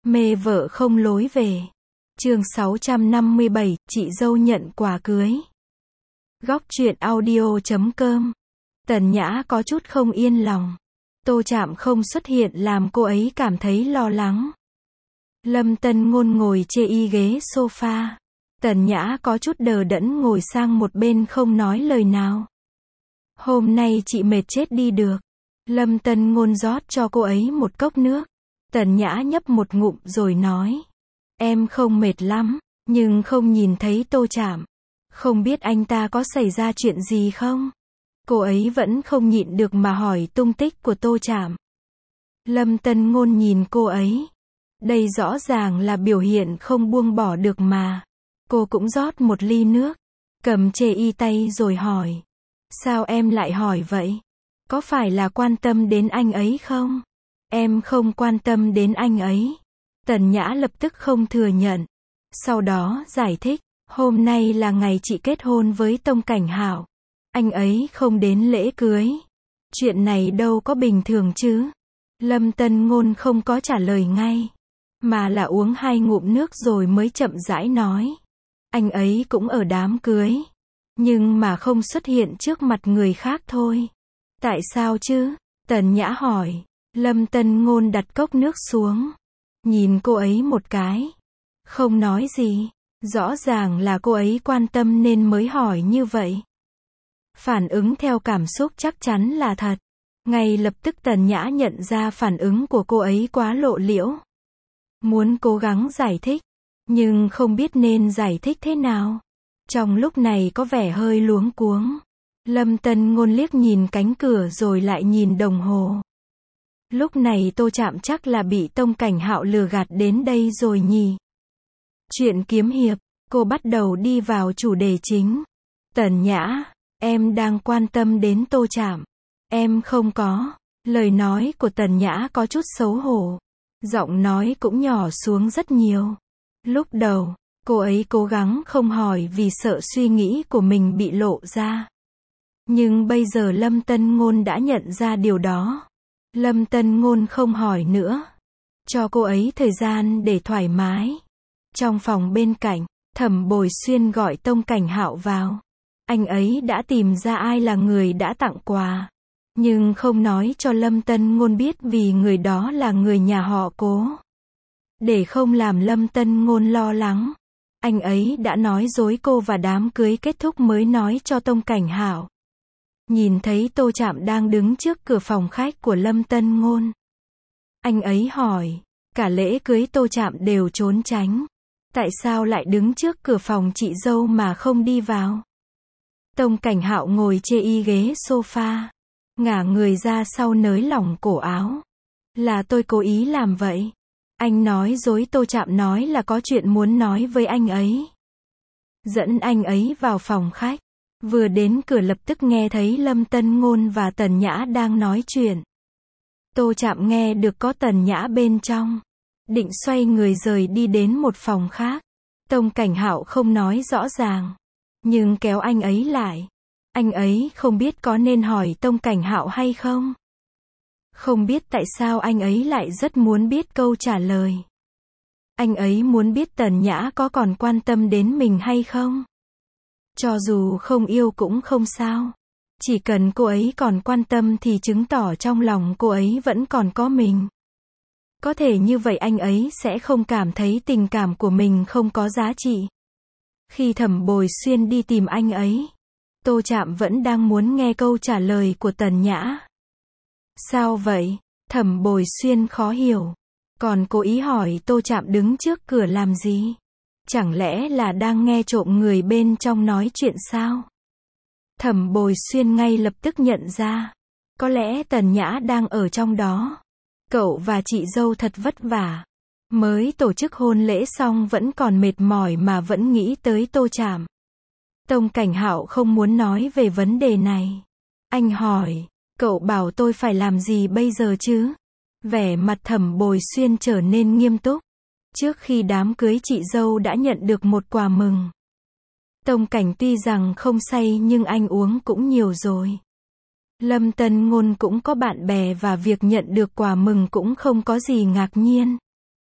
Mê vợ không lối về. Chương 657, chị dâu nhận quà cưới. Góc truyện audio.com. Tần Nhã có chút không yên lòng. Tô Trạm không xuất hiện làm cô ấy cảm thấy lo lắng. Lâm Tân Ngôn ngồi chê y ghế sofa. Tần Nhã có chút đờ đẫn ngồi sang một bên không nói lời nào. Hôm nay chị mệt chết đi được. Lâm Tân Ngôn rót cho cô ấy một cốc nước. Tần Nhã nhấp một ngụm rồi nói. Em không mệt lắm, nhưng không nhìn thấy Tô Trạm. Không biết anh ta có xảy ra chuyện gì không? Cô ấy vẫn không nhịn được mà hỏi tung tích của Tô Trạm. Lâm Tân Ngôn nhìn cô ấy. Đây rõ ràng là biểu hiện không buông bỏ được mà. Cô cũng rót một ly nước. Cầm chê y tay rồi hỏi. Sao em lại hỏi vậy? Có phải là quan tâm đến anh ấy không? Em không quan tâm đến anh ấy. Tần Nhã lập tức không thừa nhận. Sau đó giải thích. Hôm nay là ngày chị kết hôn với Tông Cảnh Hạo. Anh ấy không đến lễ cưới. Chuyện này đâu có bình thường chứ. Lâm Tân Ngôn không có trả lời ngay. Mà là uống 2 ngụm nước rồi mới chậm rãi nói. Anh ấy cũng ở đám cưới. Nhưng mà không xuất hiện trước mặt người khác thôi. Tại sao chứ? Tần Nhã hỏi. Lâm Tân Ngôn đặt cốc nước xuống. Nhìn cô ấy một cái. Không nói gì. Rõ ràng là cô ấy quan tâm nên mới hỏi như vậy. Phản ứng theo cảm xúc chắc chắn là thật. Ngay lập tức Tần Nhã nhận ra phản ứng của cô ấy quá lộ liễu. Muốn cố gắng giải thích. Nhưng không biết nên giải thích thế nào. Trong lúc này có vẻ hơi luống cuống. Lâm Tân Ngôn liếc nhìn cánh cửa rồi lại nhìn đồng hồ. Lúc này Tô Trạm chắc là bị Tông Cảnh Hạo lừa gạt đến đây rồi nhỉ. Chuyện kiếm hiệp, cô bắt đầu đi vào chủ đề chính. Tần Nhã, em đang quan tâm đến Tô Trạm. Em không có. Lời nói của Tần Nhã có chút xấu hổ. Giọng nói cũng nhỏ xuống rất nhiều. Lúc đầu, cô ấy cố gắng không hỏi vì sợ suy nghĩ của mình bị lộ ra. Nhưng bây giờ Lâm Tân Ngôn đã nhận ra điều đó. Lâm Tân Ngôn không hỏi nữa. Cho cô ấy thời gian để thoải mái. Trong phòng bên cạnh, Thẩm Bồi Xuyên gọi Tông Cảnh Hạo vào. Anh ấy đã tìm ra ai là người đã tặng quà. Nhưng không nói cho Lâm Tân Ngôn biết vì người đó là người nhà họ Cố. Để không làm Lâm Tân Ngôn lo lắng. Anh ấy đã nói dối cô và đám cưới kết thúc mới nói cho Tông Cảnh Hạo. Nhìn thấy Tô Trạm đang đứng trước cửa phòng khách của Lâm Tân Ngôn. Anh ấy hỏi, cả lễ cưới Tô Trạm đều trốn tránh. Tại sao lại đứng trước cửa phòng chị dâu mà không đi vào? Tông Cảnh Hạo ngồi chê y ghế sofa. Ngả người ra sau nới lỏng cổ áo. Là tôi cố ý làm vậy. Anh nói dối Tô Trạm nói là có chuyện muốn nói với anh ấy. Dẫn anh ấy vào phòng khách. Vừa đến cửa lập tức nghe thấy Lâm Tân Ngôn và Tần Nhã đang nói chuyện. Tô Trạm nghe được có Tần Nhã bên trong. Định xoay người rời đi đến một phòng khác. Tông Cảnh Hạo không nói rõ ràng. Nhưng kéo anh ấy lại. Anh ấy không biết có nên hỏi Tông Cảnh Hạo hay không. Không biết tại sao anh ấy lại rất muốn biết câu trả lời. Anh ấy muốn biết Tần Nhã có còn quan tâm đến mình hay không. Cho dù không yêu cũng không sao. Chỉ cần cô ấy còn quan tâm thì chứng tỏ trong lòng cô ấy vẫn còn có mình. Có thể như vậy anh ấy sẽ không cảm thấy tình cảm của mình không có giá trị. Khi Thẩm Bồi Xuyên đi tìm anh ấy, Tô Trạm vẫn đang muốn nghe câu trả lời của Tần Nhã. Sao vậy? Thẩm Bồi Xuyên khó hiểu. Còn cố ý hỏi Tô Trạm đứng trước cửa làm gì? Chẳng lẽ là đang nghe trộm người bên trong nói chuyện sao? Thẩm Bồi Xuyên ngay lập tức nhận ra. Có lẽ Tần Nhã đang ở trong đó. Cậu và chị dâu thật vất vả. Mới tổ chức hôn lễ xong vẫn còn mệt mỏi mà vẫn nghĩ tới Tô Trạm. Tông Cảnh Hạo không muốn nói về vấn đề này. Anh hỏi, cậu bảo tôi phải làm gì bây giờ chứ? Vẻ mặt Thẩm Bồi Xuyên trở nên nghiêm túc. Trước khi đám cưới chị dâu đã nhận được một quà mừng. Tông Cảnh tuy rằng không say nhưng anh uống cũng nhiều rồi. Lâm Tân Ngôn cũng có bạn bè và việc nhận được quà mừng cũng không có gì ngạc nhiên.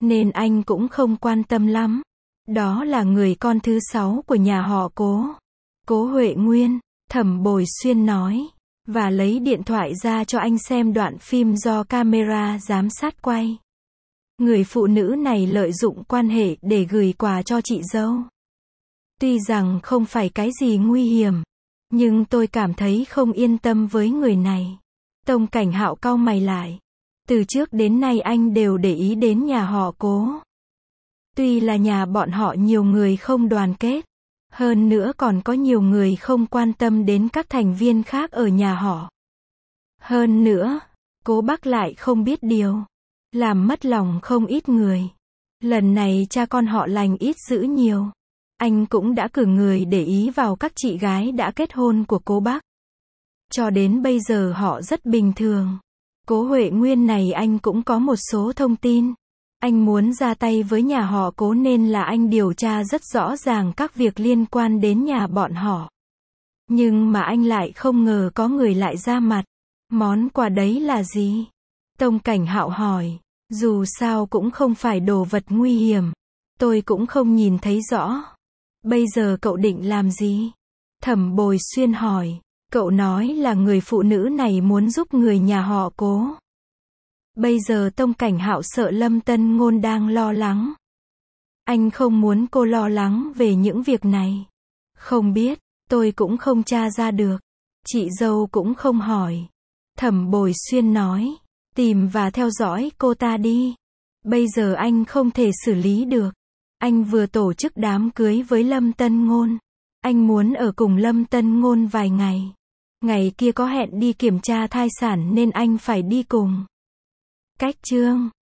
nên anh cũng không quan tâm lắm. Đó là người con thứ 6 của nhà họ Cố. Cố Huệ Nguyên, Thẩm Bồi Xuyên nói, và lấy điện thoại ra cho anh xem đoạn phim do camera giám sát quay. Người phụ nữ này lợi dụng quan hệ để gửi quà cho chị dâu. Tuy rằng không phải cái gì nguy hiểm, nhưng tôi cảm thấy không yên tâm với người này. Tông Cảnh Hạo cau mày lại. Từ trước đến nay anh đều để ý đến nhà họ Cố. Tuy là nhà bọn họ nhiều người không đoàn kết, hơn nữa còn có nhiều người không quan tâm đến các thành viên khác ở nhà họ. Hơn nữa, Cố Bắc lại không biết điều, làm mất lòng không ít người. Lần này cha con họ lành ít dữ nhiều. Anh cũng đã cử người để ý vào các chị gái đã kết hôn của Cố Bắc. Cho đến bây giờ họ rất bình thường. Cố Huệ Nguyên này anh cũng có một số thông tin. Anh muốn ra tay với nhà họ Cố nên là anh điều tra rất rõ ràng các việc liên quan đến nhà bọn họ. Nhưng mà anh lại không ngờ có người lại ra mặt. Món quà đấy là gì? Tông Cảnh Hạo hỏi. Dù sao cũng không phải đồ vật nguy hiểm. Tôi cũng không nhìn thấy rõ. Bây giờ cậu định làm gì? Thẩm Bồi Xuyên hỏi. Cậu nói là người phụ nữ này muốn giúp người nhà họ Cố. Bây giờ Tông Cảnh Hạo sợ Lâm Tân Ngôn đang lo lắng. Anh không muốn cô lo lắng về những việc này. Không biết, tôi cũng không tra ra được. Chị dâu cũng không hỏi. Thẩm Bồi Xuyên nói. Tìm và theo dõi cô ta đi. Bây giờ anh không thể xử lý được. Anh vừa tổ chức đám cưới với Lâm Tân Ngôn. Anh muốn ở cùng Lâm Tân Ngôn vài ngày. Ngày kia có hẹn đi kiểm tra thai sản nên anh phải đi cùng. Cách chương